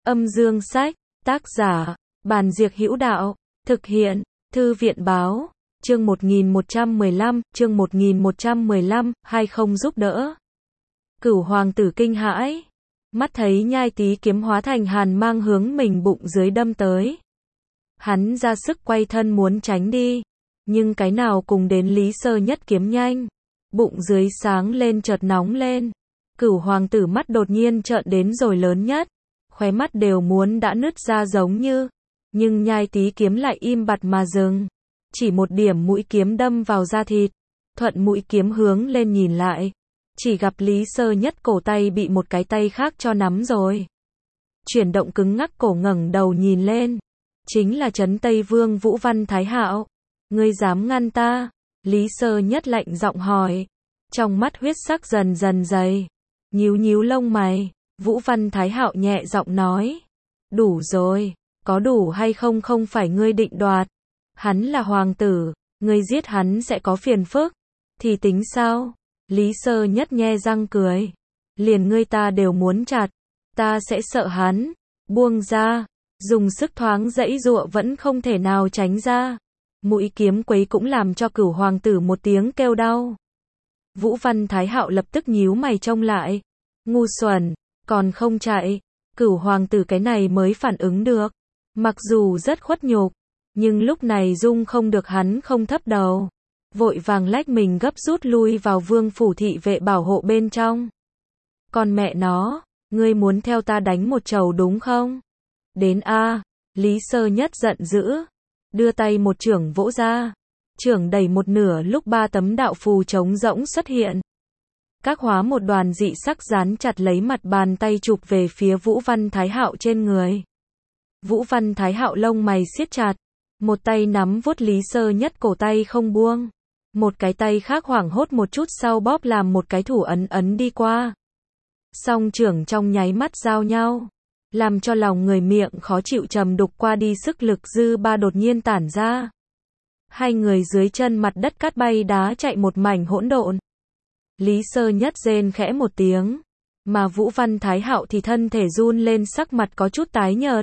Âm dương sách, tác giả, Bàn Diệc Hữu Đạo, thực hiện, Thư viện Báo, chương 1115, hay không giúp đỡ. Cửu hoàng tử kinh hãi, mắt thấy Nhai Tý kiếm hóa thành hàn mang hướng mình bụng dưới đâm tới. Hắn ra sức quay thân muốn tránh đi, nhưng cái nào cùng đến Lý Sơ Nhất kiếm nhanh. Bụng dưới sáng lên chợt nóng lên. Cửu hoàng tử mắt đột nhiên trợn đến rồi lớn nhất, khóe mắt đều muốn đã nứt ra giống như, nhưng Nhai Tý kiếm lại im bặt mà dừng. Chỉ một điểm mũi kiếm đâm vào da thịt, thuận mũi kiếm hướng lên nhìn lại, chỉ gặp Lý Sơ Nhất cổ tay bị một cái tay khác cho nắm rồi. Chuyển động cứng ngắc cổ ngẩng đầu nhìn lên, chính là Trấn Tây Vương Vũ Văn Thái Hạo. Ngươi dám ngăn ta? Lý Sơ Nhất lạnh giọng hỏi, trong mắt huyết sắc dần dần dày, nhíu nhíu lông mày. Vũ Văn Thái Hạo nhẹ giọng nói, đủ rồi, có đủ hay không không phải ngươi định đoạt. Hắn là hoàng tử, ngươi giết hắn sẽ có phiền phức, thì tính sao? Lý Sơ Nhất nhe răng cười, liền ngươi ta đều muốn chặt, ta sẽ sợ hắn. Buông ra, dùng sức thoáng dãy giụa vẫn không thể nào tránh ra. Mũi kiếm quấy cũng làm cho cửu hoàng tử một tiếng kêu đau. Vũ Văn Thái Hạo lập tức nhíu mày trông lại, ngu xuẩn, còn không chạy. Cửu hoàng tử cái này mới phản ứng được, mặc dù rất khuất nhục, nhưng lúc này dung không được hắn không thấp đầu, vội vàng lách mình gấp rút lui vào vương phủ thị vệ bảo hộ bên trong. Còn mẹ nó, ngươi muốn theo ta đánh một trầu đúng không? Đến a. Lý Sơ Nhất giận dữ, đưa tay một chưởng vỗ ra, chưởng đẩy một nửa lúc ba tấm đạo phù trống rỗng xuất hiện. Các hóa một đoàn dị sắc dán chặt lấy mặt bàn tay chụp về phía Vũ Văn Thái Hạo trên người. Vũ Văn Thái Hạo lông mày siết chặt, một tay nắm vuốt Lý Sơ Nhất cổ tay không buông, một cái tay khác hoảng hốt một chút sau bóp làm một cái thủ ấn đi qua. Song chưởng trong nháy mắt giao nhau, làm cho lòng người miệng khó chịu trầm đục qua đi, sức lực dư ba đột nhiên tản ra. Hai người dưới chân mặt đất cát bay đá chạy một mảnh hỗn độn. Lý Sơ Nhất rên khẽ một tiếng, mà Vũ Văn Thái Hạo thì thân thể run lên, sắc mặt có chút tái nhợt.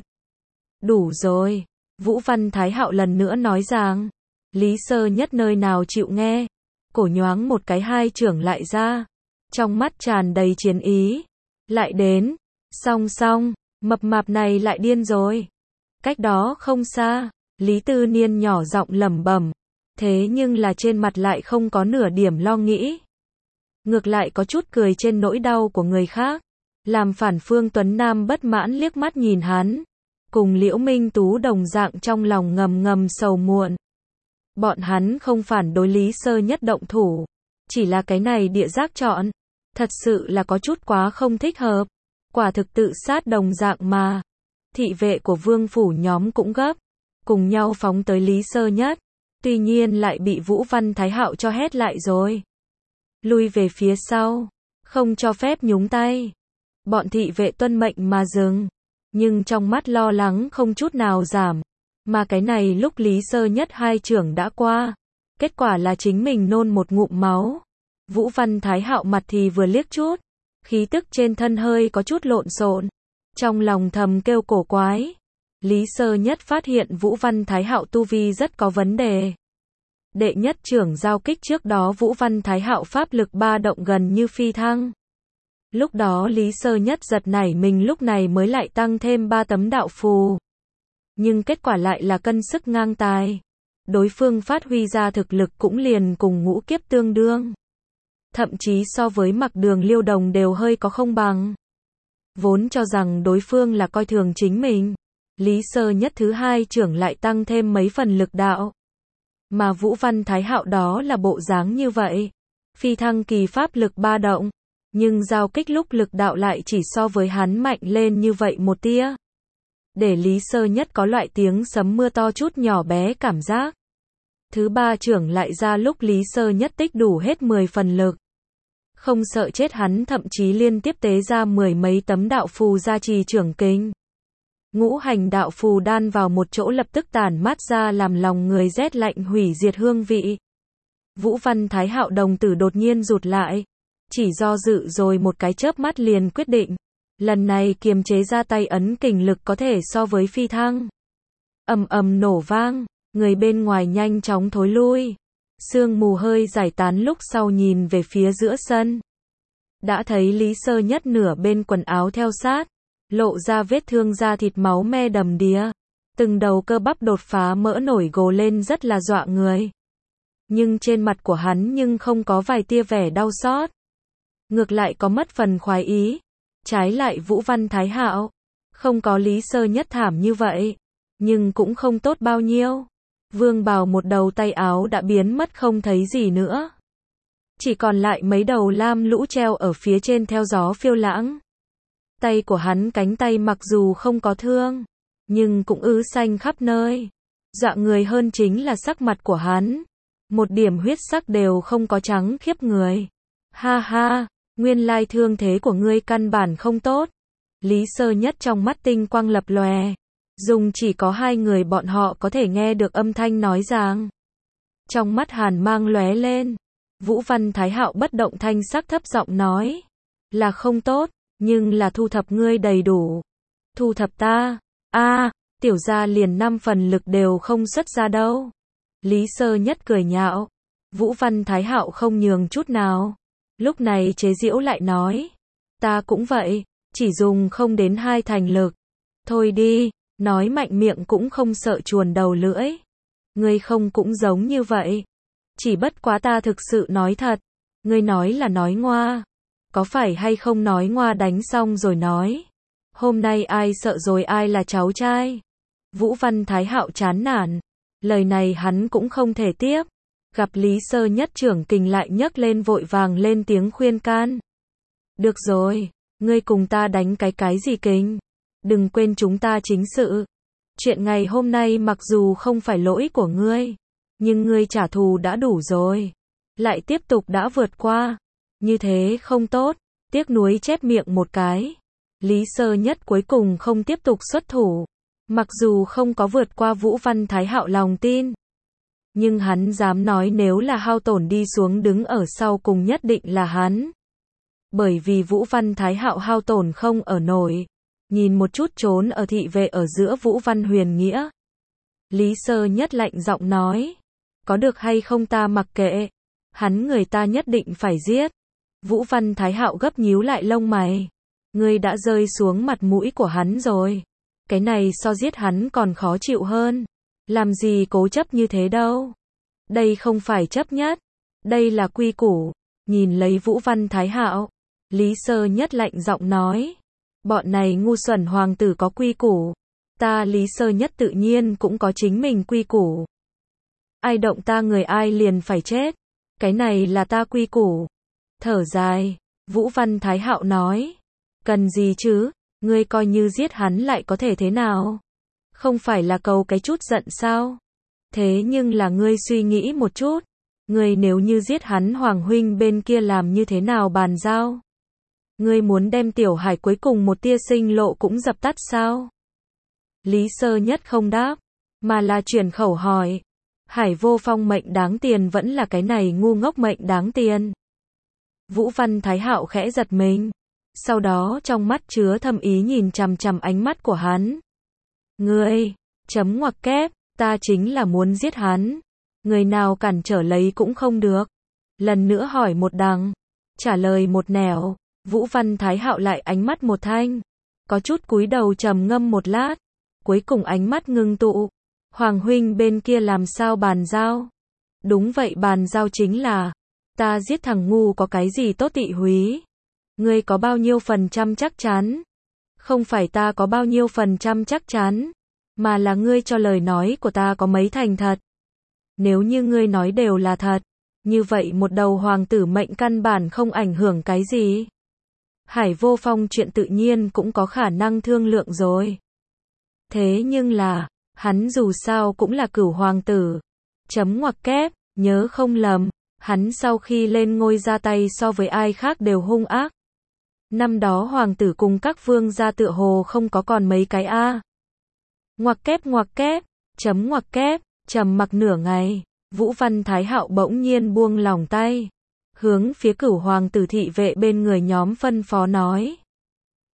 Đủ rồi, Vũ Văn Thái Hạo lần nữa nói rằng. Lý Sơ Nhất nơi nào chịu nghe, cổ nhoáng một cái hai chưởng lại ra, trong mắt tràn đầy chiến ý. Lại đến, song song, mập mạp này lại điên rồi. Cách đó không xa, Lý Tư Niên nhỏ giọng lẩm bẩm, thế nhưng là trên mặt lại không có nửa điểm lo nghĩ. Ngược lại có chút cười trên nỗi đau của người khác, làm phản Phương Tuấn Nam bất mãn liếc mắt nhìn hắn, cùng Liễu Minh Tú đồng dạng trong lòng ngầm ngầm sầu muộn. Bọn hắn không phản đối Lý Sơ Nhất động thủ, chỉ là cái này địa giác chọn, thật sự là có chút quá không thích hợp, quả thực tự sát đồng dạng mà. Thị vệ của vương phủ nhóm cũng gấp, cùng nhau phóng tới Lý Sơ Nhất, tuy nhiên lại bị Vũ Văn Thái Hạo cho hét lại rồi. Lui về phía sau, không cho phép nhúng tay. Bọn thị vệ tuân mệnh mà dừng, nhưng trong mắt lo lắng không chút nào giảm. Mà cái này lúc Lý Sơ Nhất hai chưởng đã qua, kết quả là chính mình nôn một ngụm máu. Vũ Văn Thái Hạo mặt thì vừa liếc chút, khí tức trên thân hơi có chút lộn xộn, trong lòng thầm kêu cổ quái. Lý Sơ Nhất phát hiện Vũ Văn Thái Hạo tu vi rất có vấn đề. Đệ nhất chưởng giao kích trước đó Vũ Văn Thái Hạo pháp lực ba động gần như phi thăng. Lúc đó Lý Sơ Nhất giật nảy mình, lúc này mới lại tăng thêm 3 tấm đạo phù. Nhưng kết quả lại là cân sức ngang tài. Đối phương phát huy ra thực lực cũng liền cùng ngũ kiếp tương đương. Thậm chí so với Mặc Đường Liêu Đồng đều hơi có không bằng. Vốn cho rằng đối phương là coi thường chính mình, Lý Sơ Nhất thứ hai chưởng lại tăng thêm mấy phần lực đạo. Mà Vũ Văn Thái Hạo đó là bộ dáng như vậy, phi thăng kỳ pháp lực ba động, nhưng giao kích lúc lực đạo lại chỉ so với hắn mạnh lên như vậy một tia. Để Lý Sơ Nhất có loại tiếng sấm mưa to chút nhỏ bé cảm giác. Thứ ba chưởng lại ra lúc Lý Sơ Nhất tích đủ hết 10 phần lực. Không sợ chết hắn thậm chí liên tiếp tế ra 10 mấy tấm đạo phù gia trì chưởng kinh. Ngũ hành đạo phù đan vào một chỗ lập tức tản mát ra làm lòng người rét lạnh hủy diệt hương vị. Vũ Văn Thái Hạo đồng tử đột nhiên rụt lại, chỉ do dự rồi một cái chớp mắt liền quyết định. Lần này kiềm chế ra tay ấn kình lực có thể so với phi thăng. Ầm ầm nổ vang, người bên ngoài nhanh chóng thối lui. Sương mù hơi giải tán lúc sau nhìn về phía giữa sân. Đã thấy Lý Sơ Nhất nửa bên quần áo theo sát, lộ ra vết thương da thịt máu me đầm đìa. Từng đầu cơ bắp đột phá mỡ nổi gồ lên rất là dọa người. Nhưng trên mặt của hắn nhưng không có vài tia vẻ đau xót. Ngược lại có mất phần khoái ý. Trái lại Vũ Văn Thái Hạo, không có Lý Sơ Nhất thảm như vậy, nhưng cũng không tốt bao nhiêu. Vương bào một đầu tay áo đã biến mất không thấy gì nữa. Chỉ còn lại mấy đầu lam lũ treo ở phía trên theo gió phiêu lãng. Tay của hắn cánh tay mặc dù không có thương, nhưng cũng ứ xanh khắp nơi. Dọa người hơn chính là sắc mặt của hắn. Một điểm huyết sắc đều không có, trắng khiếp người. Ha ha, nguyên lai thương thế của ngươi căn bản không tốt. Lý Sơ Nhất trong mắt tinh quang lập lòe. Dùng chỉ có hai người bọn họ có thể nghe được âm thanh nói rằng. Trong mắt hàn mang lóe lên. Vũ Văn Thái Hạo bất động thanh sắc thấp giọng nói. Là không tốt, nhưng là thu thập ngươi đầy đủ. Thu thập ta? Tiểu gia liền 5 phần lực đều không xuất ra đâu. Lý Sơ Nhất cười nhạo. Vũ Văn Thái Hạo không nhường chút nào. Lúc này chế giễu lại nói. Ta cũng vậy, chỉ dùng không đến 2 thành lực. Thôi đi, nói mạnh miệng cũng không sợ chuồn đầu lưỡi. Ngươi không cũng giống như vậy. Chỉ bất quá ta thực sự nói thật. Ngươi nói là nói ngoa. Có phải hay không nói ngoa đánh xong rồi nói. Hôm nay ai sợ rồi ai là cháu trai. Vũ Văn Thái Hạo chán nản. Lời này hắn cũng không thể tiếp. Gặp Lý Sơ Nhất trưởng kình lại nhấc lên vội vàng lên tiếng khuyên can. Được rồi, ngươi cùng ta đánh cái gì kình. Đừng quên chúng ta chính sự. Chuyện ngày hôm nay mặc dù không phải lỗi của ngươi, nhưng ngươi trả thù đã đủ rồi. Lại tiếp tục đã vượt qua. Như thế không tốt. Tiếc nuối chép miệng một cái. Lý Sơ Nhất cuối cùng không tiếp tục xuất thủ. Mặc dù không có vượt qua Vũ Văn Thái Hạo lòng tin, nhưng hắn dám nói nếu là hao tổn đi xuống đứng ở sau cùng nhất định là hắn. Bởi vì Vũ Văn Thái Hạo hao tổn không ở nổi. Nhìn một chút trốn ở thị vệ ở giữa Vũ Văn Huyền Nghĩa. Lý Sơ Nhất lạnh giọng nói. Có được hay không ta mặc kệ. Hắn người ta nhất định phải giết. Vũ Văn Thái Hạo gấp nhíu lại lông mày. Ngươi đã rơi xuống mặt mũi của hắn rồi. Cái này so giết hắn còn khó chịu hơn. Làm gì cố chấp như thế đâu. Đây không phải chấp nhất. Đây là quy củ. Nhìn lấy Vũ Văn Thái Hạo. Lý Sơ Nhất lạnh giọng nói. Bọn này ngu xuẩn hoàng tử có quy củ. Ta Lý Sơ Nhất tự nhiên cũng có chính mình quy củ. Ai động ta người ai liền phải chết. Cái này là ta quy củ. Thở dài. Vũ Văn Thái Hạo nói. Cần gì chứ. Ngươi coi như giết hắn lại có thể thế nào? Không phải là cầu cái chút giận sao? Thế nhưng là ngươi suy nghĩ một chút. Ngươi nếu như giết hắn Hoàng huynh bên kia làm như thế nào bàn giao? Ngươi muốn đem Tiểu Hải cuối cùng một tia sinh lộ cũng dập tắt sao? Lý Sơ Nhất không đáp, mà là chuyển khẩu hỏi. Hải Vô Phong mệnh đáng tiền vẫn là cái này ngu ngốc mệnh đáng tiền. Vũ Văn Thái Hạo khẽ giật mình. Sau đó trong mắt chứa thâm ý nhìn chằm chằm ánh mắt của hắn. Ngươi, chấm ngoặc kép, ta chính là muốn giết hắn. Người nào cản trở lấy cũng không được. Lần nữa hỏi một đằng, trả lời một nẻo. Vũ Văn Thái Hạo lại ánh mắt một thanh. Có chút cúi đầu trầm ngâm một lát. Cuối cùng ánh mắt ngưng tụ. Hoàng huynh bên kia làm sao bàn giao? Đúng vậy bàn giao chính là. Ta giết thằng ngu có cái gì tốt tị húy? Ngươi có bao nhiêu phần trăm chắc chắn? Không phải ta có bao nhiêu phần trăm chắc chắn, mà là ngươi cho lời nói của ta có mấy thành thật. Nếu như ngươi nói đều là thật, như vậy một đầu hoàng tử mệnh căn bản không ảnh hưởng cái gì. Hải Vô Phong chuyện tự nhiên cũng có khả năng thương lượng rồi. Thế nhưng là, hắn dù sao cũng là cửu hoàng tử. Chấm ngoặc kép, nhớ không lầm, hắn sau khi lên ngôi ra tay so với ai khác đều hung ác. Năm đó hoàng tử cùng các vương gia tựa hồ không có còn mấy cái a. Ngoặc kép, chấm ngoặc kép, trầm mặc nửa ngày, Vũ Văn Thái Hạo bỗng nhiên buông lòng tay, hướng phía cửu hoàng tử thị vệ bên người nhóm phân phó nói.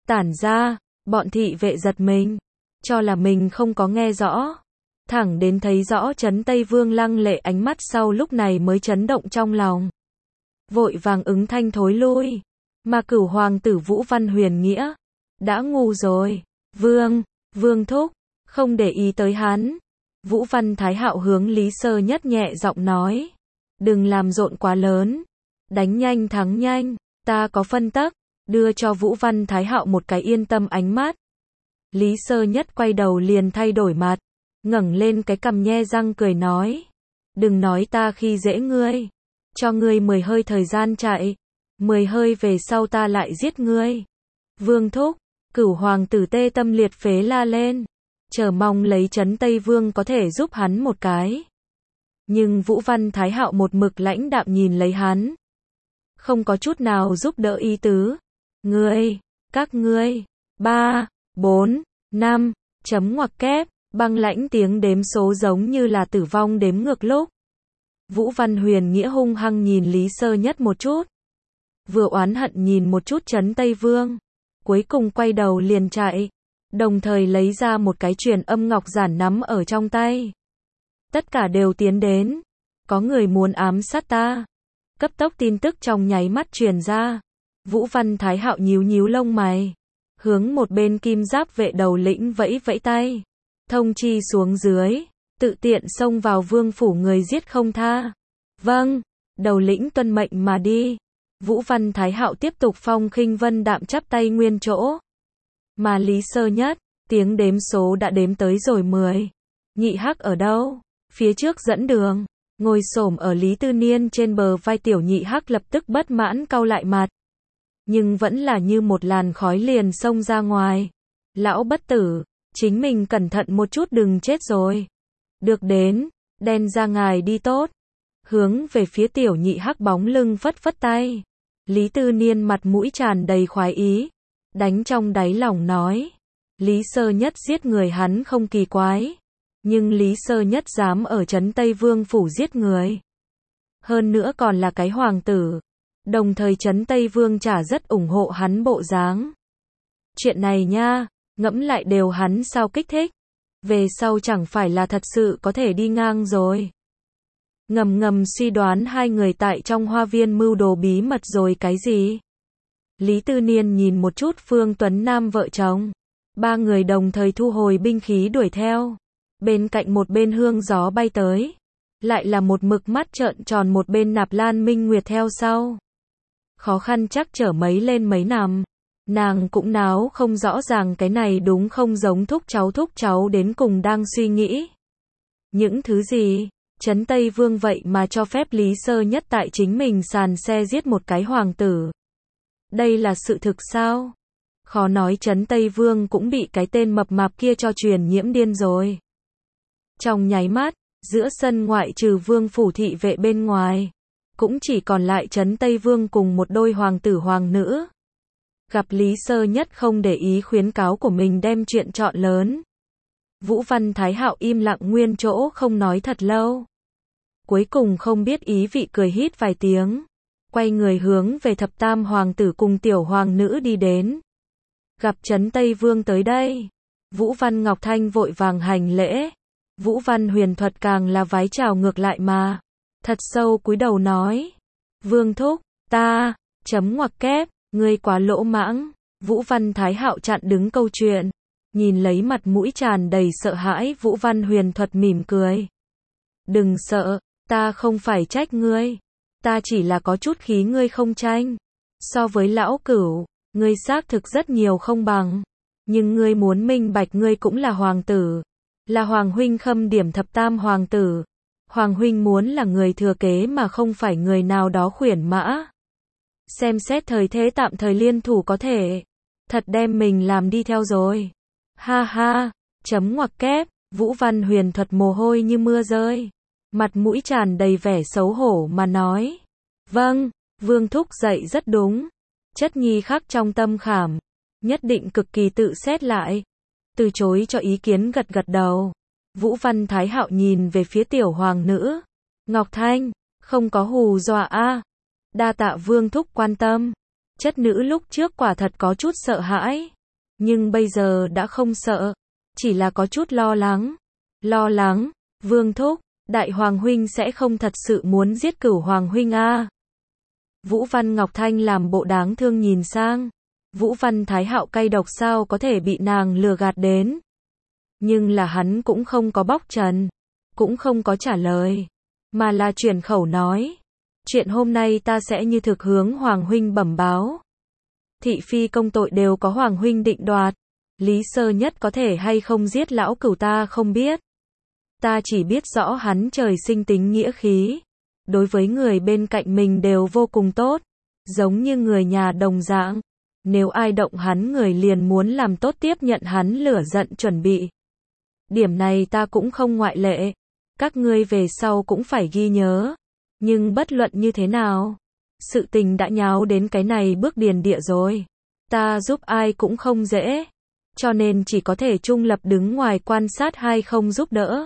Tản ra, bọn thị vệ giật mình, cho là mình không có nghe rõ. Thẳng đến thấy rõ Trấn Tây Vương lăng lệ ánh mắt sau lúc này mới chấn động trong lòng. Vội vàng ứng thanh thối lui. Mà Cửu hoàng tử Vũ Văn Huyền Nghĩa đã ngu rồi. Vương thúc, không để ý tới hắn. Vũ Văn Thái Hạo hướng Lý Sơ Nhất nhẹ giọng nói. Đừng làm rộn quá lớn. Đánh nhanh thắng nhanh, ta có phân tắc, đưa cho Vũ Văn Thái Hạo một cái yên tâm ánh mắt. Lý Sơ Nhất quay đầu liền thay đổi mặt, ngẩng lên cái cằm nhe răng cười nói. Đừng nói ta khi dễ ngươi, cho ngươi 10 hơi thời gian chạy, 10 hơi về sau ta lại giết ngươi. Vương thúc, Cửu hoàng tử tê tâm liệt phế la lên, chờ mong lấy Trấn Tây Vương có thể giúp hắn một cái. Nhưng Vũ Văn Thái Hạo một mực lãnh đạm nhìn lấy hắn, không có chút nào giúp đỡ ý tứ. Các ngươi, 3, 4, 5, chấm ngoặc kép, băng lãnh tiếng đếm số giống như là tử vong đếm ngược lúc. Vũ Văn Huyền Nghĩa hung hăng nhìn Lý Sơ Nhất một chút, vừa oán hận nhìn một chút Trấn Tây Vương, cuối cùng quay đầu liền chạy, đồng thời lấy ra một cái truyền âm ngọc giản nắm ở trong tay. Tất cả đều tiến đến, có người muốn ám sát ta. Cấp tốc tin tức trong nháy mắt truyền ra. Vũ Văn Thái Hạo nhíu nhíu lông mày, hướng một bên kim giáp vệ đầu lĩnh vẫy vẫy tay, thông chi xuống dưới, tự tiện xông vào vương phủ người giết không tha. Vâng, đầu lĩnh tuân mệnh mà đi. Vũ Văn Thái Hạo tiếp tục phong khinh vân đạm chắp tay nguyên chỗ. Mà Lý Sơ Nhất, tiếng đếm số đã đếm tới rồi 10. Nhị Hắc ở đâu? Phía trước dẫn đường. Ngồi xổm ở Lý Tư Niên trên bờ vai tiểu Nhị Hắc lập tức bất mãn cau lại mặt. Nhưng vẫn là như một làn khói liền xông ra ngoài. Lão bất tử, chính mình cẩn thận một chút đừng chết rồi. Được đến, đen ra ngài đi tốt. Hướng về phía tiểu Nhị Hắc bóng lưng phất phất tay. Lý Tư Niên mặt mũi tràn đầy khoái ý, đánh trong đáy lòng nói. Lý Sơ Nhất giết người hắn không kỳ quái. Nhưng Lý Sơ Nhất dám ở Trấn Tây Vương phủ giết người. Hơn nữa còn là cái hoàng tử. Đồng thời Trấn Tây Vương chả rất ủng hộ hắn bộ dáng. Chuyện này nha, ngẫm lại đều hắn sao kích thích. Về sau chẳng phải là thật sự có thể đi ngang rồi. Ngầm suy đoán hai người tại trong hoa viên mưu đồ bí mật rồi cái gì. Lý Tư Niên nhìn một chút Phương Tuấn Nam vợ chồng. Ba người đồng thời thu hồi binh khí đuổi theo. Bên cạnh một bên hương gió bay tới. Lại là một mực mắt trợn tròn một bên Nạp Lan Minh Nguyệt theo sau. Khó khăn chắc trở mấy lên mấy nằm. Nàng cũng náo không rõ ràng cái này đúng không giống thúc cháu đến cùng đang suy nghĩ. Những thứ gì? Trấn Tây Vương vậy mà cho phép Lý Sơ Nhất tại chính mình sàn xe giết một cái hoàng tử. Đây là sự thực sao? Khó nói Trấn Tây Vương cũng bị cái tên mập mạp kia cho truyền nhiễm điên rồi. Trong nháy mắt, giữa sân ngoại trừ vương phủ thị vệ bên ngoài, cũng chỉ còn lại Trấn Tây Vương cùng một đôi hoàng tử hoàng nữ. Gặp Lý Sơ Nhất không để ý khuyến cáo của mình đem chuyện trọn lớn. Vũ Văn Thái Hạo im lặng nguyên chỗ không nói thật lâu. Cuối cùng không biết ý vị cười hít vài tiếng. Quay người hướng về thập tam hoàng tử cùng tiểu hoàng nữ đi đến. Gặp Trấn Tây Vương tới đây. Vũ Văn Ngọc Thanh vội vàng hành lễ. Vũ Văn Huyền Thuật càng là vái chào ngược lại mà. Thật sâu cúi đầu nói. Vương thúc, ta, chấm ngoặc kép, ngươi quá lỗ mãng. Vũ Văn Thái Hạo chặn đứng câu chuyện. Nhìn lấy mặt mũi tràn đầy sợ hãi Vũ Văn Huyền Thuật mỉm cười. Đừng sợ, ta không phải trách ngươi. Ta chỉ là có chút khí ngươi không tranh. So với lão Cửu, ngươi xác thực rất nhiều không bằng. Nhưng ngươi muốn minh bạch ngươi cũng là hoàng tử. Là hoàng huynh khâm điểm thập tam hoàng tử. Hoàng huynh muốn là người thừa kế mà không phải người nào đó khuyển mã. Xem xét thời thế tạm thời liên thủ có thể. Thật đem mình làm đi theo rồi. Ha ha, chấm ngoặc kép, Vũ Văn Huyền Thuật mồ hôi như mưa rơi. Mặt mũi tràn đầy vẻ xấu hổ mà nói. Vâng, Vương thúc dạy rất đúng. Chất nhi khắc trong tâm khảm. Nhất định cực kỳ tự xét lại. Từ chối cho ý kiến gật gật đầu. Vũ Văn Thái Hạo nhìn về phía tiểu hoàng nữ. Ngọc Thanh, không có hù dọa a. Đa tạ Vương thúc quan tâm. Chất nữ lúc trước quả thật có chút sợ hãi, nhưng bây giờ đã không sợ, chỉ là có chút lo lắng. Lo lắng, Vương thúc, Đại Hoàng huynh sẽ không thật sự muốn giết Cửu Hoàng huynh a? Vũ Văn Ngọc Thanh làm bộ đáng thương nhìn sang. Vũ Văn Thái Hạo cay độc sao có thể bị nàng lừa gạt đến. Nhưng là hắn cũng không có bóc trần, cũng không có trả lời, mà là chuyển khẩu nói. Chuyện hôm nay ta sẽ như thực hướng Hoàng huynh bẩm báo. Thị phi công tội đều có Hoàng huynh định đoạt. Lý Sơ Nhất có thể hay không giết lão Cửu ta không biết. Ta chỉ biết rõ hắn trời sinh tính nghĩa khí. Đối với người bên cạnh mình đều vô cùng tốt. Giống như người nhà đồng dạng. Nếu ai động hắn người liền muốn làm tốt tiếp nhận hắn lửa giận chuẩn bị. Điểm này ta cũng không ngoại lệ. Các ngươi về sau cũng phải ghi nhớ. Nhưng bất luận như thế nào, sự tình đã nháo đến cái này bước điền địa rồi. Ta giúp ai cũng không dễ. Cho nên chỉ có thể trung lập đứng ngoài quan sát hay không giúp đỡ.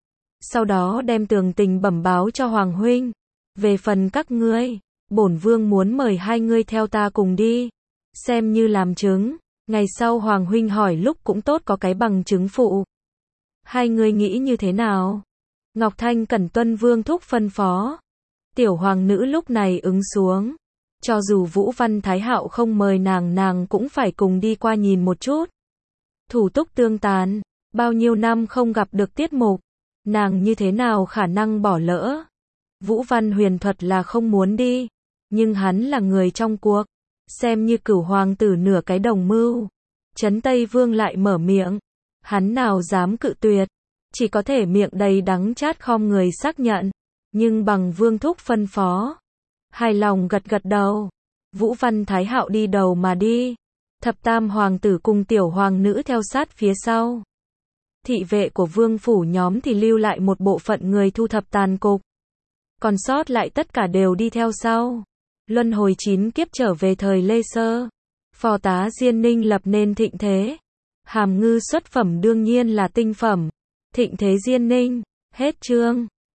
Sau đó đem tường tình bẩm báo cho Hoàng huynh. Về phần các ngươi, bổn vương muốn mời hai ngươi theo ta cùng đi. Xem như làm chứng. Ngày sau Hoàng huynh hỏi lúc cũng tốt có cái bằng chứng phụ. Hai ngươi nghĩ như thế nào? Ngọc Thanh cẩn tuân vương thúc phân phó. Tiểu hoàng nữ lúc này ứng xuống. Cho dù Vũ Văn Thái Hạo không mời nàng cũng phải cùng đi qua nhìn một chút. Thủ túc tương tàn, bao nhiêu năm không gặp được tiết mục, nàng như thế nào khả năng bỏ lỡ. Vũ Văn Huyền thuật là không muốn đi, nhưng hắn là người trong cuộc, xem như Cửu hoàng tử nửa cái đồng mưu. Trấn Tây Vương lại mở miệng, hắn nào dám cự tuyệt, chỉ có thể miệng đầy đắng chát khom người xác nhận, nhưng bằng vương thúc phân phó. Hài lòng gật gật đầu. Vũ Văn Thái Hạo đi đầu mà đi. Thập tam hoàng tử cùng tiểu hoàng nữ theo sát phía sau. Thị vệ của vương phủ nhóm thì lưu lại một bộ phận người thu thập tàn cục. Còn sót lại tất cả đều đi theo sau. Luân hồi 9 kiếp trở về thời Lê Sơ. Phò tá Diên Ninh lập nên thịnh thế. Hàm Ngư xuất phẩm đương nhiên là tinh phẩm. Thịnh thế Diên Ninh. Hết chương.